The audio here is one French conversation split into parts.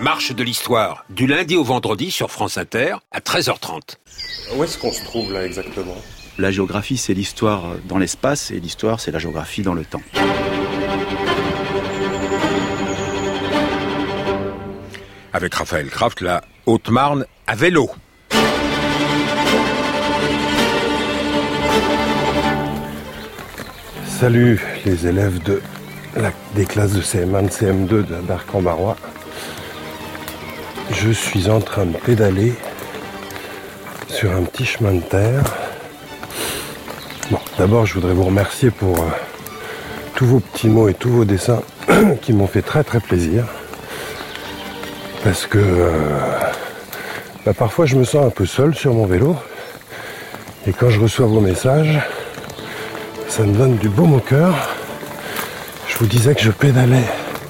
marche de l'histoire, du lundi au vendredi sur France Inter, à 13h30. Où est-ce qu'on se trouve là exactement ? La géographie, c'est l'histoire dans l'espace, et l'histoire, c'est la géographie dans le temps. Avec Raphaël Kraft, la Haute-Marne à vélo. Salut les élèves des classes de CM1 de CM2 d'Arc-en-Barrois. Je suis en train de pédaler sur un petit chemin de terre. Bon, d'abord je voudrais vous remercier pour tous vos petits mots et tous vos dessins qui m'ont fait très très plaisir. Parce que parfois je me sens un peu seul sur mon vélo. Et quand je reçois vos messages, ça me donne du baume au cœur. Je vous disais que je pédalais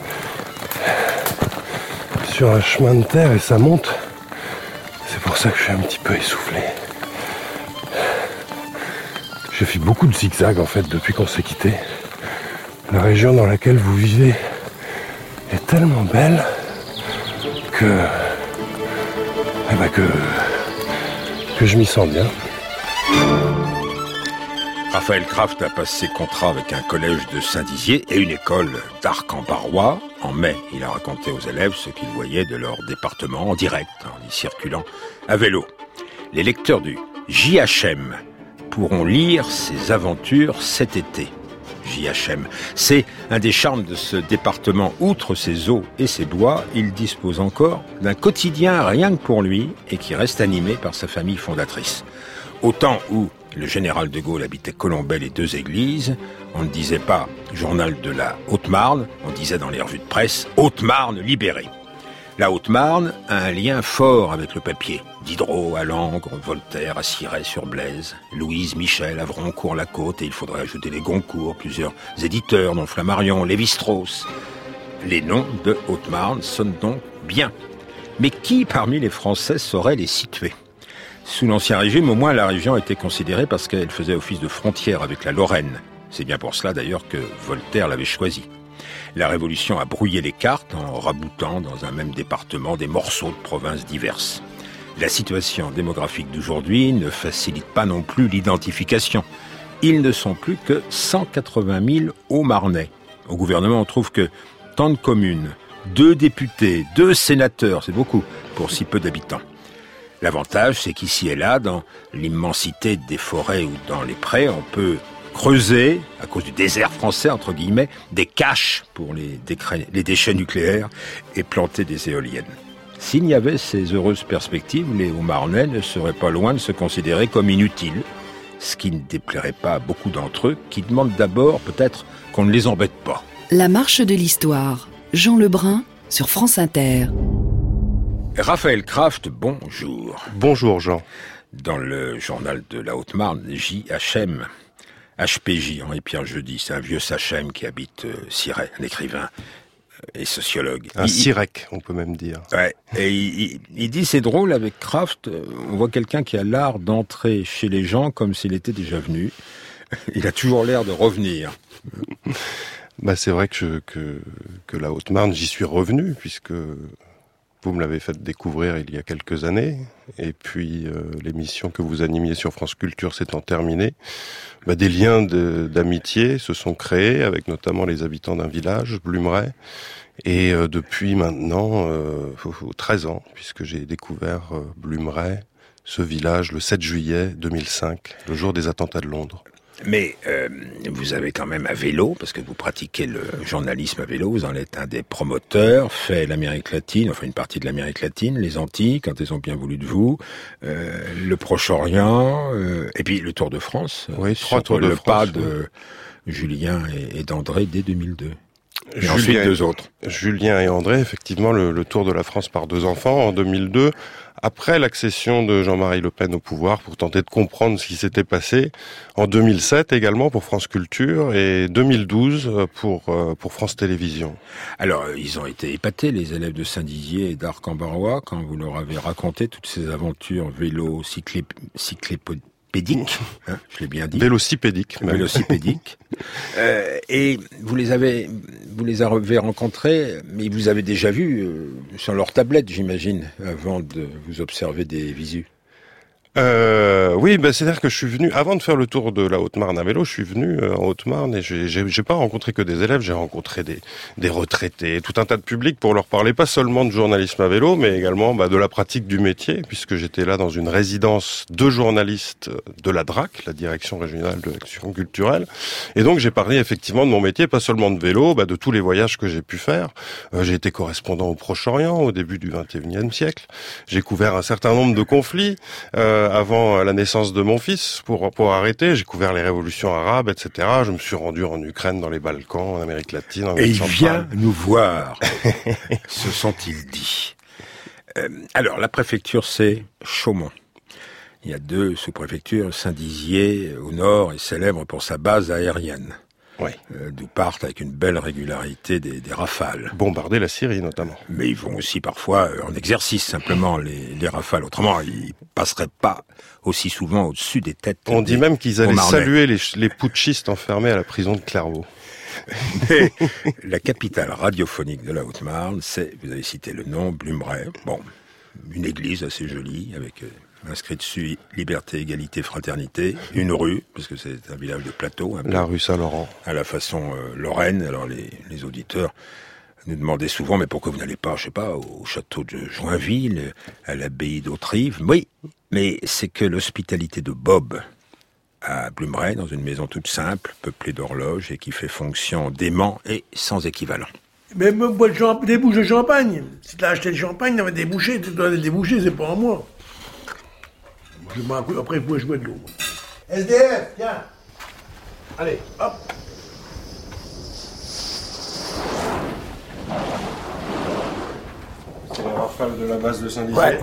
sur un chemin de terre et ça monte. C'est pour ça que je suis un petit peu essoufflé. J'ai fait beaucoup de zigzags en fait depuis qu'on s'est quitté. La région dans laquelle vous vivez est tellement belle que je m'y sens bien. Raphaël Kraft a passé contrat avec un collège de Saint-Dizier et une école d'Arc-en-Barrois. En mai, il a raconté aux élèves ce qu'ils voyaient de leur département en direct, en y circulant à vélo. Les lecteurs du JHM pourront lire ses aventures cet été. JHM, c'est un des charmes de ce département. Outre ses eaux et ses bois, il dispose encore d'un quotidien rien que pour lui et qui reste animé par sa famille fondatrice. Au temps où le général de Gaulle habitait Colombelles et Deux Églises, on ne disait pas « Journal de la Haute-Marne », on disait dans les revues de presse « Haute-Marne libérée ». La Haute-Marne a un lien fort avec le papier. Diderot à Langres, Voltaire à Cirey-sur-Blaise, Louise Michel à Vroncourt-la-Côte, et il faudrait ajouter les Goncourt, plusieurs éditeurs dont Flammarion, Lévi-Strauss. Les noms de Haute-Marne sonnent donc bien. Mais qui parmi les Français saurait les situer ? Sous l'Ancien Régime, au moins, la région était considérée parce qu'elle faisait office de frontière avec la Lorraine. C'est bien pour cela, d'ailleurs, que Voltaire l'avait choisie. La Révolution a brouillé les cartes en raboutant dans un même département des morceaux de provinces diverses. La situation démographique d'aujourd'hui ne facilite pas non plus l'identification. Ils ne sont plus que 180 000 Hauts-Marnais. Au gouvernement, on trouve que tant de communes, 2 députés, 2 sénateurs, c'est beaucoup pour si peu d'habitants. L'avantage, c'est qu'ici et là, dans l'immensité des forêts ou dans les prés, on peut creuser, à cause du désert français, entre guillemets, des caches pour les déchets nucléaires et planter des éoliennes. S'il y avait ces heureuses perspectives, les Hauts-Marnais ne seraient pas loin de se considérer comme inutiles, ce qui ne déplairait pas à beaucoup d'entre eux, qui demandent d'abord peut-être qu'on ne les embête pas. La marche de l'histoire, Jean Lebrun sur France Inter. Raphaël Kraft, bonjour. Bonjour Jean. Dans le journal de la Haute-Marne, JHM, HPJ, Henri Pierre Jeudi, c'est un vieux Sachem qui habite Cirey, un écrivain et sociologue. Un Sirec, on peut même dire. Ouais, et il dit, c'est drôle, avec Kraft, on voit quelqu'un qui a l'art d'entrer chez les gens comme s'il était déjà venu. Il a toujours l'air de revenir. C'est vrai que la Haute-Marne, j'y suis revenu, puisque vous me l'avez fait découvrir il y a quelques années, et puis l'émission que vous animiez sur France Culture s'étant terminée, des liens d'amitié se sont créés, avec notamment les habitants d'un village, Blumeret, et depuis maintenant 13 ans, puisque j'ai découvert Blumeret, ce village, le 7 juillet 2005, le jour des attentats de Londres. Mais vous avez quand même à vélo, parce que vous pratiquez le journalisme à vélo, vous en êtes un des promoteurs, fait l'Amérique latine, enfin une partie de l'Amérique latine, les Antilles, quand elles ont bien voulu de vous, le Proche-Orient, et puis le Tour de France. Oui, 3 Tours de France. Le pas de Julien et d'André dès 2002. Et ensuite 2 autres. Julien et André, effectivement, le Tour de la France par 2 enfants en 2002, après l'accession de Jean-Marie Le Pen au pouvoir, pour tenter de comprendre ce qui s'était passé, en 2007 également pour France Culture, et 2012 pour France Télévisions. Alors, ils ont été épatés, les élèves de Saint-Dizier et d'Arc-en-Barrois, quand vous leur avez raconté toutes ces aventures vélo, pédique, hein, je l'ai bien dit. Vélocipédique. Même. Vélocipédique. Et vous les avez rencontrés, mais vous avez déjà vu sur leur tablette, j'imagine, avant de vous observer des visus. Oui, c'est-à-dire que je suis venu, avant de faire le tour de la Haute-Marne à vélo, je suis venu en Haute-Marne et j'ai pas rencontré que des élèves, j'ai rencontré des retraités, tout un tas de publics pour leur parler pas seulement de journalisme à vélo, mais également de la pratique du métier, puisque j'étais là dans une résidence de journalistes de la DRAC, la Direction Régionale de l'Action Culturelle, et donc j'ai parlé effectivement de mon métier, pas seulement de vélo, de tous les voyages que j'ai pu faire. J'ai été correspondant au Proche-Orient au début du XXIe siècle, j'ai couvert un certain nombre de conflits, avant la naissance de mon fils, pour arrêter, j'ai couvert les révolutions arabes, etc. Je me suis rendu en Ukraine, dans les Balkans, en Amérique latine, en Amérique centrale. Et il vient nous voir, se sont-ils dit. Alors, la préfecture, c'est Chaumont. Il y a 2 sous-préfectures, Saint-Dizier au nord est célèbre pour sa base aérienne. Oui. D'où partent avec une belle régularité des rafales. Bombarder la Syrie, notamment. Mais ils vont aussi parfois en exercice, simplement, les rafales. Autrement, ils passeraient pas aussi souvent au-dessus des têtes. On dit même qu'ils allaient saluer les putschistes enfermés à la prison de Clairvaux. Mais la capitale radiophonique de la Haute-Marne, c'est, vous avez cité le nom, Blumray. Bon, une église assez jolie, avec inscrit dessus Liberté, Égalité, Fraternité, une rue, parce que c'est un village de plateau. La rue Saint-Laurent. À la façon lorraine. Alors les auditeurs nous demandaient souvent, mais pourquoi vous n'allez pas, je sais pas, au château de Joinville, à l'abbaye d'Autrive? Oui, mais c'est que l'hospitalité de Bob à Blumray, dans une maison toute simple, peuplée d'horloges et qui fait fonction d'aimant et sans équivalent. Mais me bois des bouches de champagne. Si tu as acheté le champagne, tu avais des bouchées, tu dois aller déboucher, c'est pas en moi. Je m'en coupe, après, je bois de l'eau. SDF, tiens. Allez, hop. C'est la rafale de la base de Saint-Dizier. Ouais.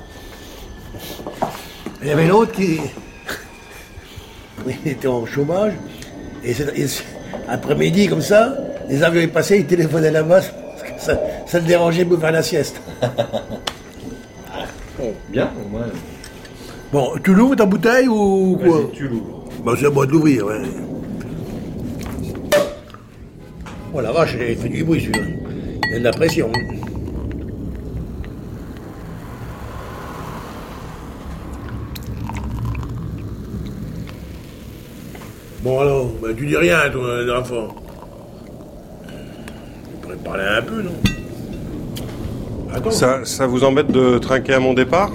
Il y avait l'autre qui... Il était en chômage. Et après-midi, comme ça, les avions passaient, ils téléphonaient à la base. Parce que ça le dérangeait pour faire la sieste. Bien, au moins. Bon, tu l'ouvres ta bouteille ou quoi? Vas-y, tu l'ouvres. Bah, c'est à moi de l'ouvrir, ouais. Oh la vache, il fait du bruit celui-là. Il y a de la pression. Bon alors, bah, tu dis rien, toi, l'enfant. Tu pourrais parler un peu, non? Attends. Ça vous embête de trinquer à mon départ?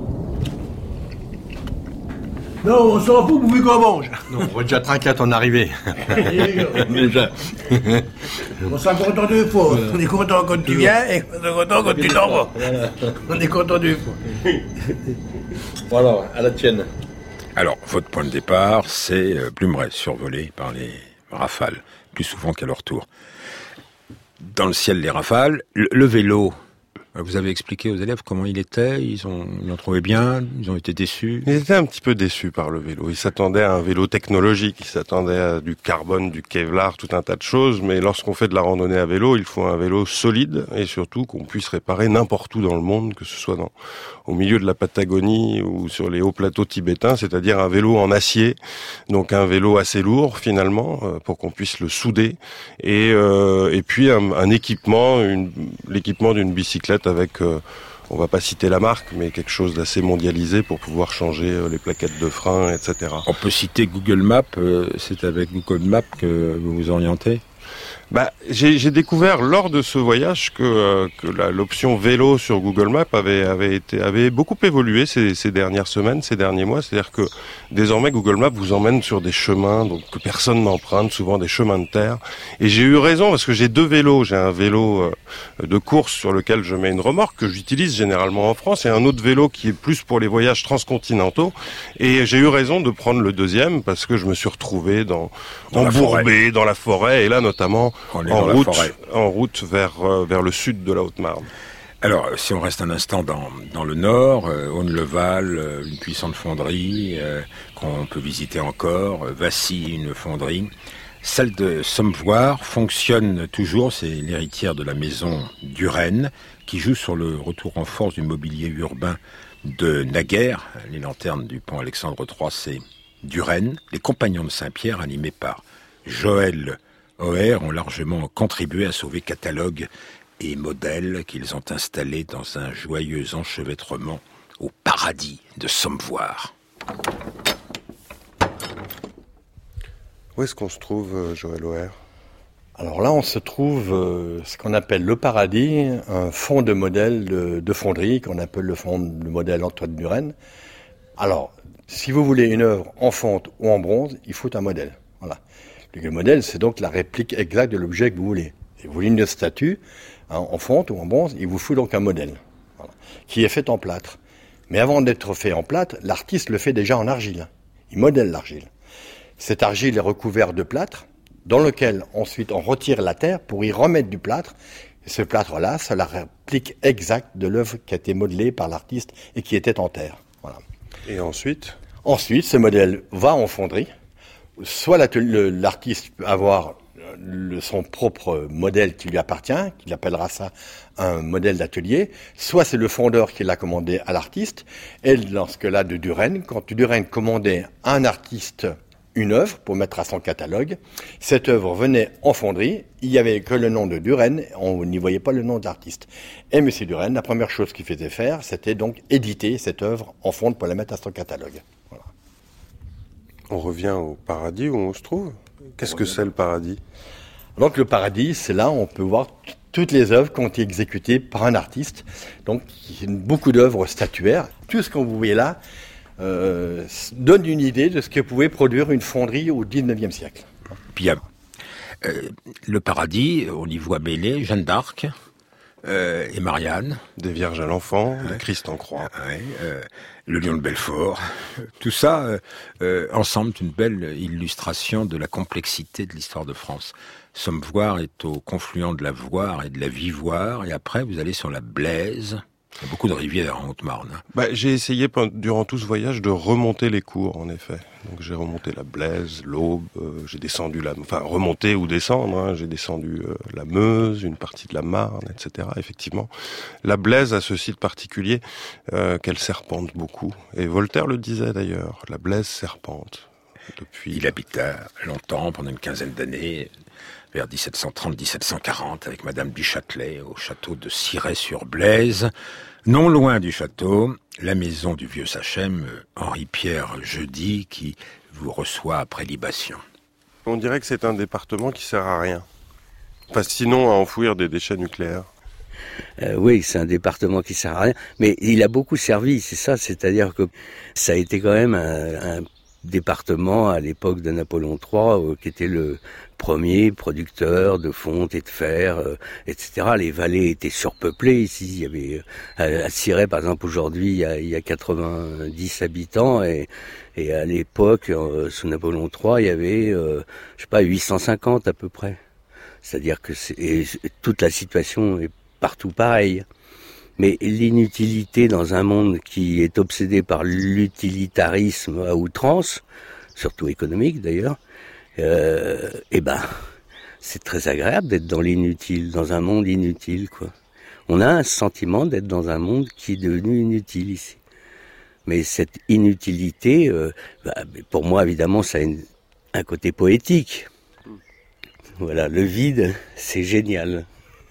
Non, on s'en fout, pourvu qu'on mange. Non, on va déjà trinquer à ton arrivée. Déjà. On s'en content 2 fois. On est content quand tu viens et on est content quand tu t'en vas. On est content 2 fois. Voilà, à la tienne. Alors, votre point de départ, c'est Blumray, survolé par les rafales, plus souvent qu'à leur tour. Dans le ciel, les rafales, le vélo, vous avez expliqué aux élèves comment il était, ils l'ont trouvé bien, ils ont été déçus. Ils étaient un petit peu déçus par le vélo. Ils s'attendaient à un vélo technologique, ils s'attendaient à du carbone, du Kevlar, tout un tas de choses, mais lorsqu'on fait de la randonnée à vélo, il faut un vélo solide et surtout qu'on puisse réparer n'importe où dans le monde, que ce soit au milieu de la Patagonie ou sur les hauts plateaux tibétains, c'est-à-dire un vélo en acier, donc un vélo assez lourd finalement, pour qu'on puisse le souder, et puis un équipement, l'équipement d'une bicyclette avec, on va pas citer la marque, mais quelque chose d'assez mondialisé pour pouvoir changer les plaquettes de frein, etc. On peut citer Google Maps, c'est avec Google Maps que vous vous orientez ? J'ai découvert lors de ce voyage que l'option vélo sur Google Maps avait beaucoup évolué ces dernières semaines, ces derniers mois. C'est-à-dire que désormais Google Maps vous emmène sur des chemins donc que personne n'emprunte, souvent des chemins de terre. Et j'ai eu raison parce que j'ai 2 vélos. J'ai un vélo de course sur lequel je mets une remorque que j'utilise généralement en France et un autre vélo qui est plus pour les voyages transcontinentaux. Et j'ai eu raison de prendre le deuxième parce que je me suis retrouvé embourbé dans la forêt et là notamment en route vers le sud de la Haute-Marne. Alors, si on reste un instant dans le nord, Auneval, une puissante fonderie qu'on peut visiter encore, Vassy, une fonderie, Celle de Sommevoire fonctionne toujours, c'est l'héritière de la maison Duren, qui joue sur le retour en force du mobilier urbain de naguère. Les lanternes du pont Alexandre III, c'est Duren. Les Compagnons de Saint-Pierre, animés par Joël Oher, ont largement contribué à sauver catalogues et modèles qu'ils ont installés dans un joyeux enchevêtrement au paradis de Sommevoire. Où est-ce qu'on se trouve, Joël Oher ? Alors là, on se trouve ce qu'on appelle le paradis, un fond de modèle de fonderie, qu'on appelle le fond de modèle Antoine Duren. Alors, si vous voulez une œuvre en fonte ou en bronze, il faut un modèle. Voilà. Le modèle, c'est donc la réplique exacte de l'objet que vous voulez. Si vous voulez une statue, en fonte ou en bronze, il vous faut donc un modèle, voilà, qui est fait en plâtre. Mais avant d'être fait en plâtre, l'artiste le fait déjà en argile. Il modèle l'argile. Cette argile est recouverte de plâtre, dans lequel ensuite on retire la terre pour y remettre du plâtre. Et ce plâtre-là, c'est la réplique exacte de l'œuvre qui a été modelée par l'artiste et qui était en terre. Voilà. Et ensuite ? Ensuite, ce modèle va en fonderie. Soit l'artiste peut avoir son propre modèle qui lui appartient, qu'il appellera ça un modèle d'atelier, soit c'est le fondeur qui l'a commandé à l'artiste. Et dans ce cas-là de Duren, quand Duren commandait à un artiste une œuvre pour mettre à son catalogue, cette œuvre venait en fonderie, il n'y avait que le nom de Duren, on n'y voyait pas le nom de l'artiste. Et M. Duren, la première chose qu'il faisait faire, c'était donc éditer cette œuvre en fonte pour la mettre à son catalogue. Voilà. On revient au paradis où on se trouve. Qu'est-ce que c'est le paradis ? Donc le paradis, c'est là où on peut voir toutes les œuvres qui ont été exécutées par un artiste. Donc beaucoup d'œuvres statuaires. Tout ce que vous voyez là donne une idée de ce que pouvait produire une fonderie au XIXe siècle. Bien. Le paradis, on y voit mêler Jeanne d'Arc et Marianne. Des Vierges à l'Enfant, le Christ en croix. Le Lion de Belfort. Tout ça, ensemble, une belle illustration de la complexité de l'histoire de France. Sommevoire est au confluent de la Voire et de la Vivoire, et après, vous allez sur la Blaise. Il y a beaucoup de rivières en Haute-Marne. J'ai essayé durant tout ce voyage de remonter les cours, en effet. Donc j'ai remonté la Blaise, l'Aube, j'ai descendu remonter ou descendre, j'ai descendu la Meuse, une partie de la Marne, etc. Effectivement, la Blaise a ce site particulier qu'elle serpente beaucoup. Et Voltaire le disait d'ailleurs, la Blaise serpente. Il habita longtemps, pendant une quinzaine d'années, vers 1730-1740, avec Madame du Châtelet, au château de Cirey-sur-Blaise. Non loin du château, la maison du vieux Sachem, Henri-Pierre Jeudi, qui vous reçoit après libation. On dirait que c'est un département qui sert à rien. Enfin, sinon à enfouir des déchets nucléaires. Oui, c'est un département qui sert à rien, mais il a beaucoup servi, c'est ça, c'est-à-dire que ça a été quand même un département à l'époque de Napoléon III, qui était le premier producteur de fonte et de fer, etc. Les vallées étaient surpeuplées ici. Il y avait à Cirey, par exemple, aujourd'hui, il y a 90 habitants, et à l'époque, sous Napoléon III, il y avait, 850 à peu près. C'est-à-dire que toute la situation est partout pareille. Mais l'inutilité dans un monde qui est obsédé par l'utilitarisme à outrance, surtout économique d'ailleurs, c'est très agréable d'être dans l'inutile, dans un monde inutile, quoi. On a un sentiment d'être dans un monde qui est devenu inutile ici. Mais cette inutilité, pour moi évidemment, ça a un côté poétique. Voilà, le vide, c'est génial.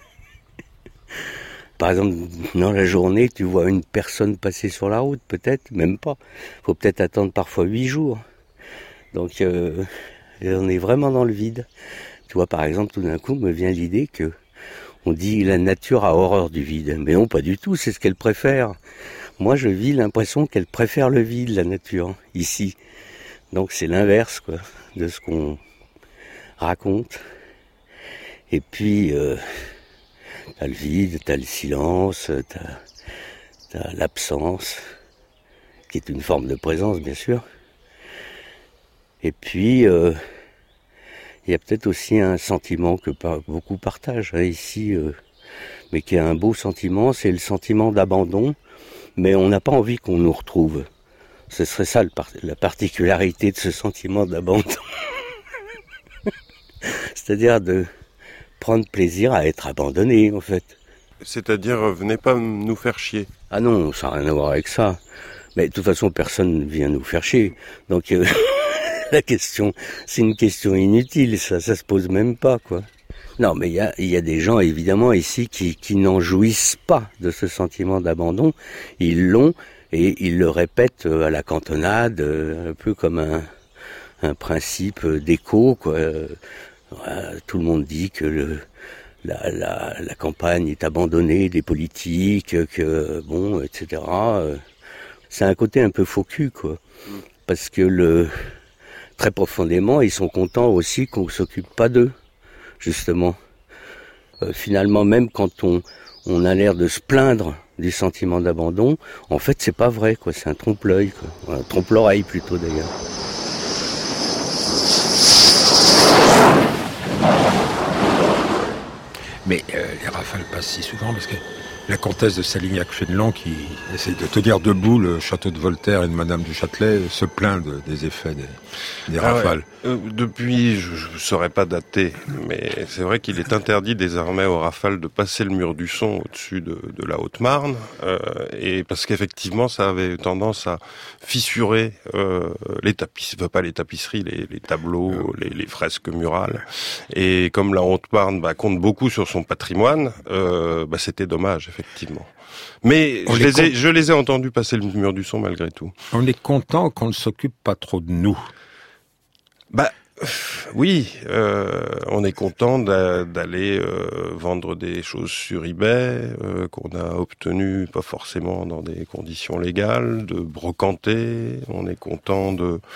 Par exemple, dans la journée, tu vois une personne passer sur la route, peut-être, même pas. Faut peut-être attendre parfois 8 jours. Donc, on est vraiment dans le vide. Tu vois, par exemple, tout d'un coup, me vient l'idée que on dit la nature a horreur du vide. Mais non, pas du tout, c'est ce qu'elle préfère. Moi, je vis l'impression qu'elle préfère le vide, la nature, ici. Donc, c'est l'inverse, quoi, de ce qu'on raconte. Et puis... t'as le vide, t'as le silence, t'as l'absence, qui est une forme de présence, bien sûr. Et puis, il y a peut-être aussi un sentiment que beaucoup partagent ici, mais qui est un beau sentiment, c'est le sentiment d'abandon, mais on n'a pas envie qu'on nous retrouve. Ce serait ça la particularité de ce sentiment d'abandon. C'est-à-dire de prendre plaisir à être abandonné, en fait. C'est-à-dire, venez pas nous faire chier. Ah non, ça n'a rien à voir avec ça. Mais de toute façon, personne ne vient nous faire chier. Donc, la question, c'est une question inutile, ça se pose même pas, quoi. Non, mais il y a des gens, évidemment, ici, qui n'en jouissent pas de ce sentiment d'abandon. Ils l'ont, et ils le répètent à la cantonade, un peu comme un principe d'écho, quoi. Tout le monde dit que la campagne est abandonnée des politiques, que bon, etc. C'est un côté un peu faux cul, quoi. Parce que très profondément, ils sont contents aussi qu'on s'occupe pas d'eux, justement. Finalement, même quand on a l'air de se plaindre du sentiment d'abandon, en fait, c'est pas vrai, quoi. C'est un trompe-l'œil, quoi. Un trompe-l'oreille, plutôt, d'ailleurs. Mais les rafales passent si souvent parce que la comtesse de Salignac-Fénelon, qui essaie de tenir debout le château de Voltaire et de Madame du Châtelet, se plaint des effets des rafales. Ouais. Depuis, je ne saurais pas dater, mais c'est vrai qu'il est interdit désormais aux rafales de passer le mur du son au-dessus de la Haute-Marne, et parce qu'effectivement, ça avait tendance à fissurer les tapisseries, les tableaux, les fresques murales. Et comme la Haute-Marne compte beaucoup sur son patrimoine, c'était dommage, effectivement. Mais je les ai entendus passer le mur du son malgré tout. On est content qu'on ne s'occupe pas trop de nous. Oui, on est content d'aller vendre des choses sur eBay qu'on a obtenues pas forcément dans des conditions légales, de brocanter. On est content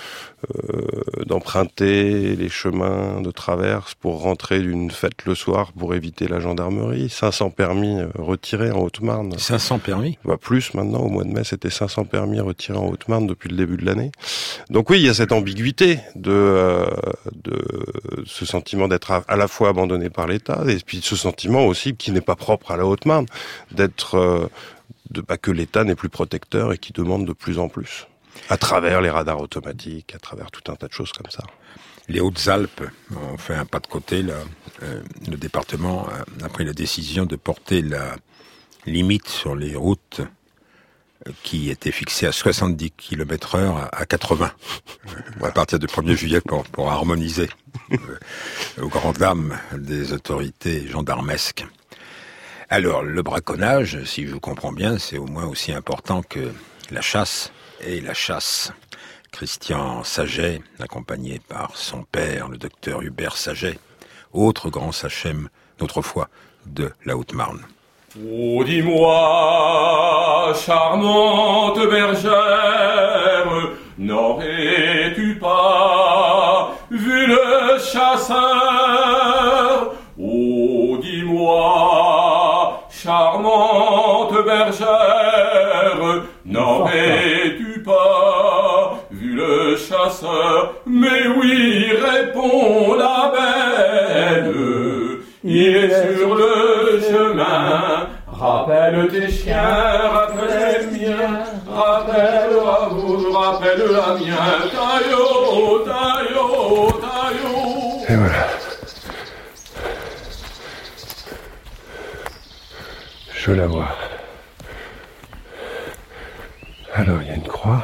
d'emprunter les chemins de traverse pour rentrer d'une fête le soir pour éviter la gendarmerie. 500 permis retirés en Haute-Marne. 500 permis ? Plus maintenant, au mois de mai, c'était 500 permis retirés en Haute-Marne depuis le début de l'année. Donc oui, il y a cette ambiguïté de ce sentiment d'être à la fois abandonné par l'État, et puis ce sentiment aussi qui n'est pas propre à la Haute-Marne, que l'État n'est plus protecteur et qui demande de plus en plus, à travers les radars automatiques, à travers tout un tas de choses comme ça. Les Hautes-Alpes ont fait un pas de côté, là. Le département a pris la décision de porter la limite sur les routes qui était fixé à 70 km/h à 80 à partir du 1er juillet pour harmoniser aux grandes dames des autorités gendarmesques. Alors, le braconnage, si je comprends bien, c'est au moins aussi important que la chasse. Et la chasse, Christian Saget, accompagné par son père, le docteur Hubert Saget, autre grand sachem d'autrefois de la Haute-Marne. Oh, dis-moi, charmante bergère, n'aurais-tu pas vu le chasseur? Oh, dis-moi, charmante bergère, n'aurais-tu pas vu le chasseur? Mais oui, répond la belle, il est sur le chemin. Rappelle tes chiens, rappelle les miens, rappelle la vous, rappelle la mienne. Taillot, taillot, taillot. Et voilà. Je la vois. Alors, il y a une croix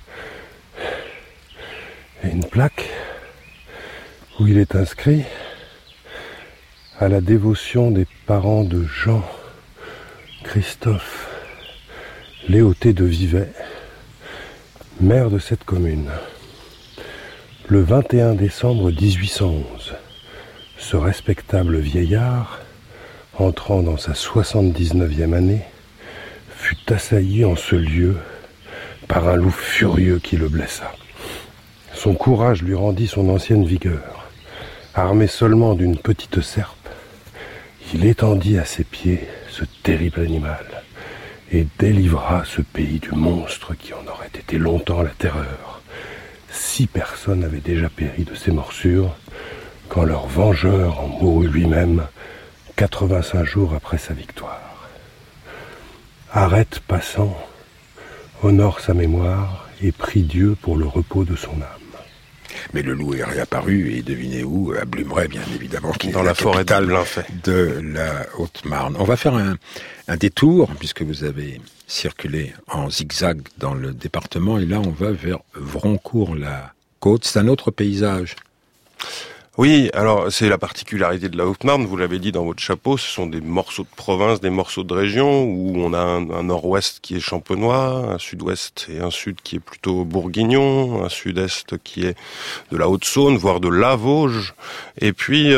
et une plaque où il est inscrit à la dévotion des parents de Jean Christophe Léoté de Vivet, maire de cette commune. Le 21 décembre 1811, ce respectable vieillard, entrant dans sa 79e année, fut assailli en ce lieu par un loup furieux qui le blessa. Son courage lui rendit son ancienne vigueur. Armé seulement d'une petite serpe, il étendit à ses pieds ce terrible animal et délivra ce pays du monstre qui en aurait été longtemps la terreur. 6 personnes avaient déjà péri de ces morsures quand leur vengeur en mourut lui-même 85 jours après sa victoire. Arrête passant, honore sa mémoire et prie Dieu pour le repos de son âme. Mais le loup est réapparu, et devinez où? À Blumeret, bien évidemment, qui dans est la forêt capitale de de la Haute-Marne. On va faire un détour, puisque vous avez circulé en zigzag dans le département, et là on va vers Vroncourt-la-Côte. C'est un autre paysage. Oui, alors c'est la particularité de la Haute-Marne, vous l'avez dit dans votre chapeau, ce sont des morceaux de province, des morceaux de région, où on a un nord-ouest qui est champenois, un sud-ouest et un sud qui est plutôt bourguignon, un sud-est qui est de la Haute-Saône, voire de la Vosges, et puis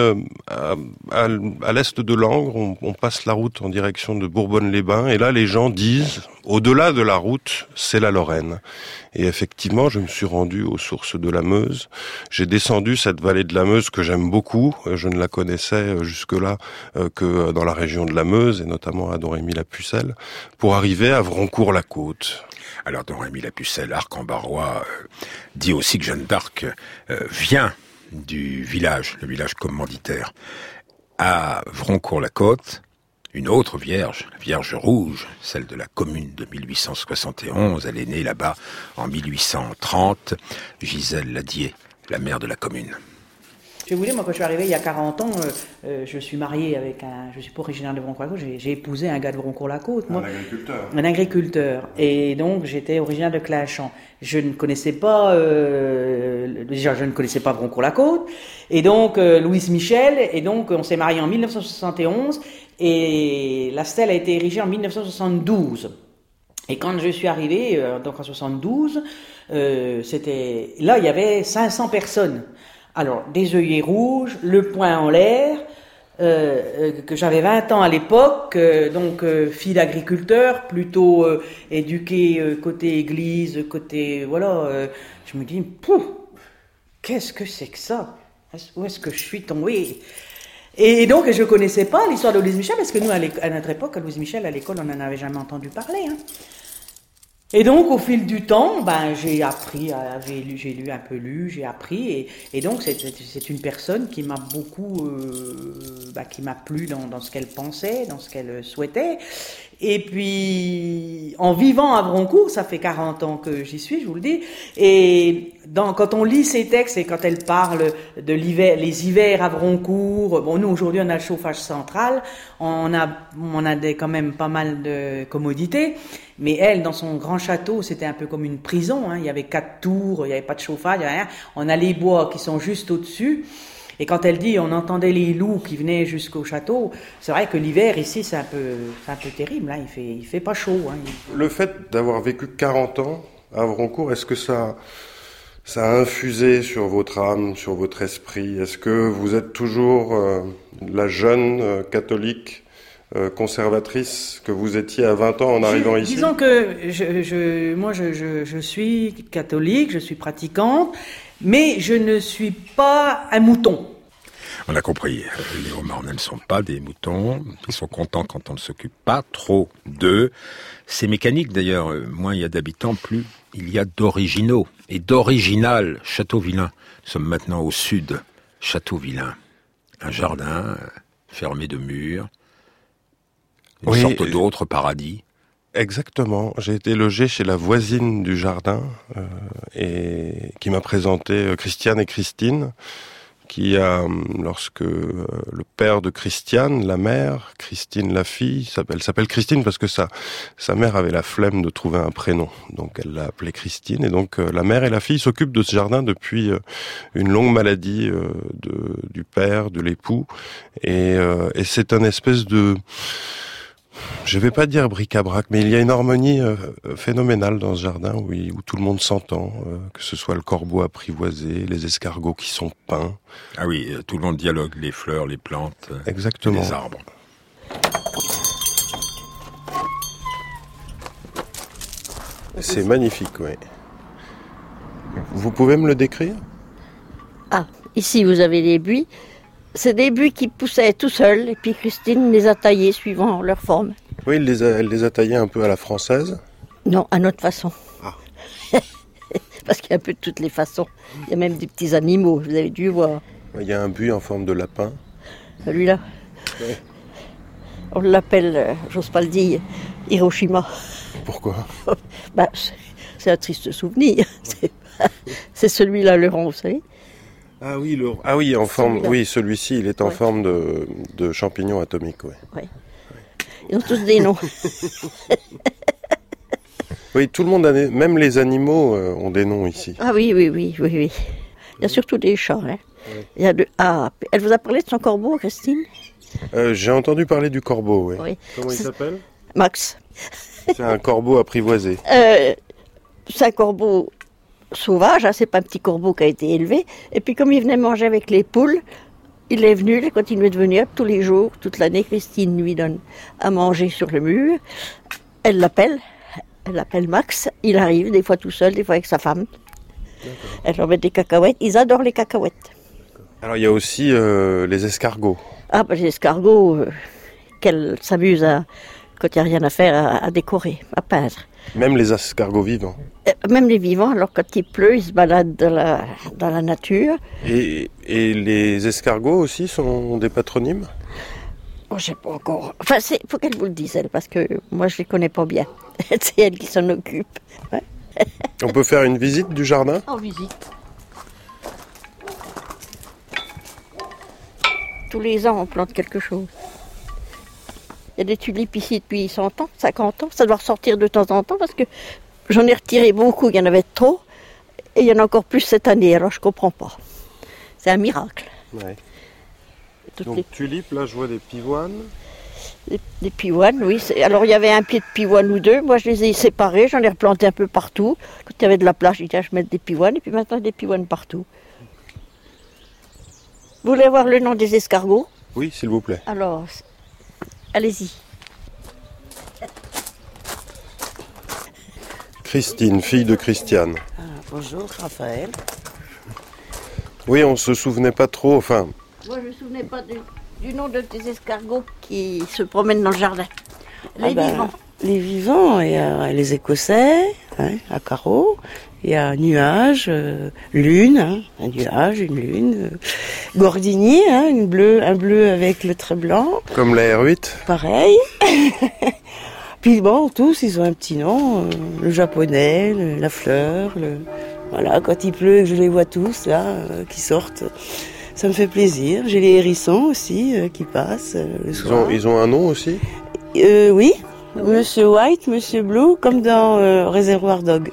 à l'est de Langres, on passe la route en direction de Bourbonne-les-Bains, et là les gens disent, au-delà de la route, c'est la Lorraine. Et effectivement, je me suis rendu aux sources de la Meuse. J'ai descendu cette vallée de la Meuse que j'aime beaucoup. Je ne la connaissais jusque-là que dans la région de la Meuse, et notamment à Don Rémy-la-Pucelle, pour arriver à Vroncourt-la-Côte. Alors, Don Rémy-la-Pucelle, Arc-en-Barrois, dit aussi que Jeanne d'Arc vient du village, le village commanditaire, à Vroncourt-la-Côte. Une autre Vierge, la Vierge Rouge, celle de la commune de 1871, elle est née là-bas en 1830, Gisèle Ladier, la mère de la commune. Je vais vous dire, moi quand je suis arrivé il y a 40 ans, je suis marié avec je suis pas originaire de Vroncourt-la-Côte, j'ai épousé un gars de Vroncourt-la-Côte. Moi, un agriculteur. Et donc j'étais originaire de Clainchamp. Je ne connaissais pas, déjà je ne connaissais pas Vroncourt-la-Côte. Et donc Louise Michel, et donc on s'est mariés en 1971. Et la stèle a été érigée en 1972. Et quand je suis arrivé, donc en 72, c'était là il y avait 500 personnes. Alors des œillets rouges, le poing en l'air, que j'avais 20 ans à l'époque, donc fille d'agriculteur, plutôt éduquée côté église, côté voilà. Je me dis, pouf, qu'est-ce que c'est que ça? Où est-ce que je suis tombée? Et donc, je ne connaissais pas l'histoire de Louise Michel, parce que nous, à notre époque, à Louise Michel, à l'école, on n'en avait jamais entendu parler. Hein. Et donc, au fil du temps, j'ai appris, j'ai lu un peu, j'ai appris, et donc, c'est une personne qui m'a beaucoup, qui m'a plu dans ce qu'elle pensait, dans ce qu'elle souhaitait. Et puis, en vivant à Vroncourt, ça fait 40 ans que j'y suis, je vous le dis, et quand on lit ses textes et quand elle parle de l'hiver, les hivers à Vroncourt, bon, nous, aujourd'hui, on a le chauffage central, on a quand même pas mal de commodités, mais elle, dans son grand château, c'était un peu comme une prison, hein, il y avait 4 tours, il n'y avait pas de chauffage, il n'y avait rien, on a les bois qui sont juste au-dessus. Et quand elle dit on entendait les loups qui venaient jusqu'au château, c'est vrai que l'hiver ici c'est un peu terrible, hein, il fait pas chaud. Hein. Le fait d'avoir vécu 40 ans à Vroncourt, est-ce que ça a infusé sur votre âme, sur votre esprit? Est-ce que vous êtes toujours la jeune catholique conservatrice que vous étiez à 20 ans en arrivant ici? Disons que moi je suis catholique, je suis pratiquante, mais je ne suis pas un mouton. On a compris, les Haut-Marnais ne sont pas des moutons, ils sont contents quand on ne s'occupe pas trop d'eux. C'est mécanique d'ailleurs, moins il y a d'habitants, plus il y a d'originaux. Et d'original, Châteauvillain. Nous sommes maintenant au sud, Châteauvillain. Un jardin fermé de murs, une sorte d'autre paradis. Exactement. J'ai été logé chez la voisine du jardin et qui m'a présenté Christiane et Christine, qui a, lorsque le père de Christiane, la mère, Christine la fille, elle s'appelle Christine parce que sa mère avait la flemme de trouver un prénom, donc elle l'a appelée Christine, et donc la mère et la fille s'occupent de ce jardin depuis une longue maladie du père, de l'époux, et c'est un espèce de... Je vais pas dire bric-à-brac, mais il y a une harmonie phénoménale dans ce jardin où tout le monde s'entend, que ce soit le corbeau apprivoisé, les escargots qui sont peints. Ah oui, tout le monde dialogue, les fleurs, les plantes, exactement. Les arbres. C'est magnifique, oui. Vous pouvez me le décrire? Ah, ici vous avez les buis. C'est des buis qui poussaient tout seuls, et puis Christine les a taillés suivant leur forme. Oui, elle les a taillés un peu à la française? Non, à notre façon. Ah. Parce qu'il y a un peu de toutes les façons. Il y a même des petits animaux, vous avez dû voir. Il y a un buis en forme de lapin. Celui-là, oui. On l'appelle, j'ose pas le dire, Hiroshima. Pourquoi? C'est un triste souvenir. C'est celui-là, le rond, vous savez. Ah oui, en forme. Oui, celui-ci, il est en forme de champignon atomique. Ouais. Ouais. Ils ont tous des noms. Oui, tout le monde même les animaux ont des noms ici. Ah oui. Il y a surtout des chats. Hein. Oui. Il y a elle vous a parlé de son corbeau, Christine? J'ai entendu parler du corbeau, oui. Comment il s'appelle? Max. C'est un corbeau apprivoisé. C'est un corbeau sauvage, hein, c'est pas un petit corbeau qui a été élevé. Et puis comme il venait manger avec les poules, il est venu, il continue de venir tous les jours, toute l'année. Christine lui donne à manger sur le mur. Elle l'appelle Max. Il arrive des fois tout seul, des fois avec sa femme. D'accord. Elle leur met des cacahuètes. Ils adorent les cacahuètes. Alors il y a aussi les escargots. Ah les escargots, qu'elle s'amuse quand il n'y a rien à faire, à décorer, à peindre. Même les escargots vivants? Même les vivants, alors quand il pleut, ils se baladent dans la nature. Et les escargots aussi sont des patronymes? Je ne sais pas encore. Enfin, il faut qu'elle vous le dise, elle, parce que moi, je ne les connais pas bien. C'est elle qui s'en occupe. Ouais. On peut faire une visite du jardin? En visite. Tous les ans, on plante quelque chose. Il y a des tulipes ici depuis 100 ans, 50 ans. Ça doit ressortir de temps en temps parce que j'en ai retiré beaucoup, il y en avait trop. Et il y en a encore plus cette année, alors je ne comprends pas. C'est un miracle. Ouais. Donc tulipes, là je vois des pivoines. Des pivoines, oui. Alors il y avait un pied de pivoine ou deux. Moi je les ai séparés, j'en ai replanté un peu partout. Quand il y avait de la place, j'ai dit je mets des pivoines. Et puis maintenant il y a des pivoines partout. Vous voulez voir le nom des escargots? Oui, s'il vous plaît. Alors, allez-y. Christine, fille de Christiane. Ah, bonjour, Raphaël. Oui, on se souvenait pas trop, enfin... Moi, je ne me souvenais pas du nom de tes escargots qui se promènent dans le jardin. Les vivants. Les vivants, il y a les Écossais, hein, à carreaux. Il y a un nuage, lune, hein, un nuage, une lune. Gordini, hein, un bleu avec le trait blanc. Comme la R8. Pareil. Puis bon, tous, ils ont un petit nom. Le japonais, la fleur, voilà, quand il pleut et que je les vois tous, là, qui sortent, ça me fait plaisir. J'ai les hérissons aussi, qui passent le soir. Ils ont un nom aussi? Oui. Monsieur White, Monsieur Blue, comme dans Réservoir Dog.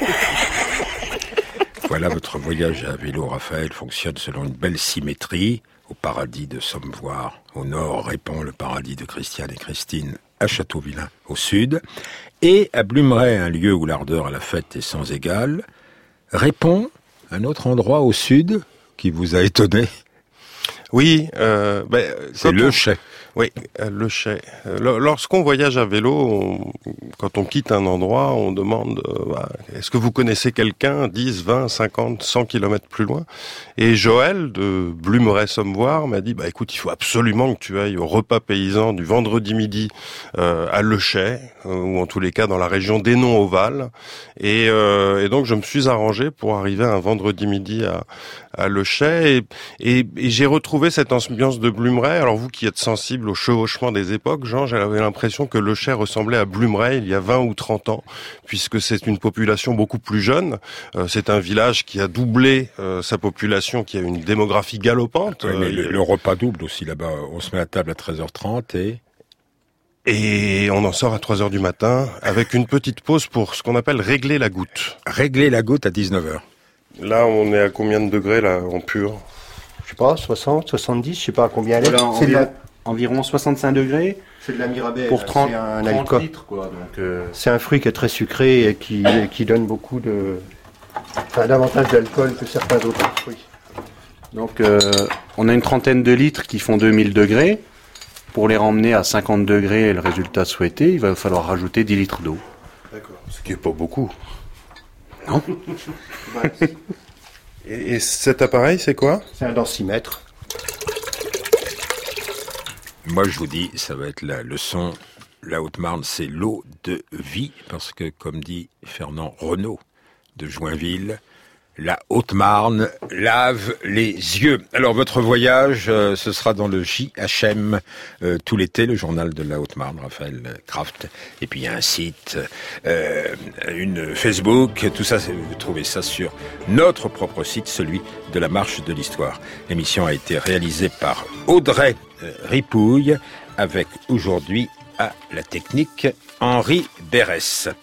Voilà, votre voyage à vélo, Raphaël, fonctionne selon une belle symétrie. Au paradis de Sommevoire, au nord, répond le paradis de Christiane et Christine, à Châteauvillain, au sud. Et à Blumeret, un lieu où l'ardeur à la fête est sans égale, répond un autre endroit au sud qui vous a étonné. Oui, c'est Le Chai. Oui, Le Chai. Lorsqu'on voyage à vélo, quand on quitte un endroit, on demande est-ce que vous connaissez quelqu'un 10, 20, 50, 100 kilomètres plus loin? Et Joël de Blumeret-Sommevoire m'a dit écoute, il faut absolument que tu ailles au repas paysan du vendredi midi à Le Chai, ou en tous les cas dans la région d'Hénon-Oval. Et donc je me suis arrangé pour arriver un vendredi midi à Le Chai et j'ai retrouvé cette ambiance de Blumeret. Alors vous qui êtes sensible au chevauchement des époques, Jean, j'avais l'impression que Le Chai ressemblait à Blumeret il y a 20 ou 30 ans, puisque c'est une population beaucoup plus jeune. C'est un village qui a doublé sa population, qui a une démographie galopante. Oui, mais le repas double aussi là-bas. On se met à table à 13h30 et on en sort à 3h du matin avec une petite pause pour ce qu'on appelle régler la goutte. Régler la goutte à 19h. Là, on est à combien de degrés là en pur? Je sais pas, 60, 70, je sais pas à combien elle est. Voilà, environ 65 degrés. C'est de la Mirabelle. Pour 30 litres, quoi. Donc, c'est un fruit qui est très sucré et qui donne beaucoup davantage d'alcool que certains autres fruits. Donc, on a une trentaine de litres qui font 2000 degrés. Pour les ramener à 50 degrés et le résultat souhaité, il va falloir rajouter 10 litres d'eau. D'accord. Ce qui n'est pas beaucoup. Non. Et cet appareil, c'est quoi? C'est un densimètre. Moi, je vous dis, ça va être la leçon. La Haute-Marne, c'est l'eau de vie, parce que, comme dit Fernand Renaud de Joinville, La Haute-Marne lave les yeux. Alors votre voyage, ce sera dans le JHM tout l'été, le journal de la Haute-Marne, Raphaël Kraft. Et puis il y a un site, une Facebook, tout ça, vous trouvez ça sur notre propre site, celui de la Marche de l'Histoire. L'émission a été réalisée par Audrey Ripouille, avec aujourd'hui à la technique Henri Berès.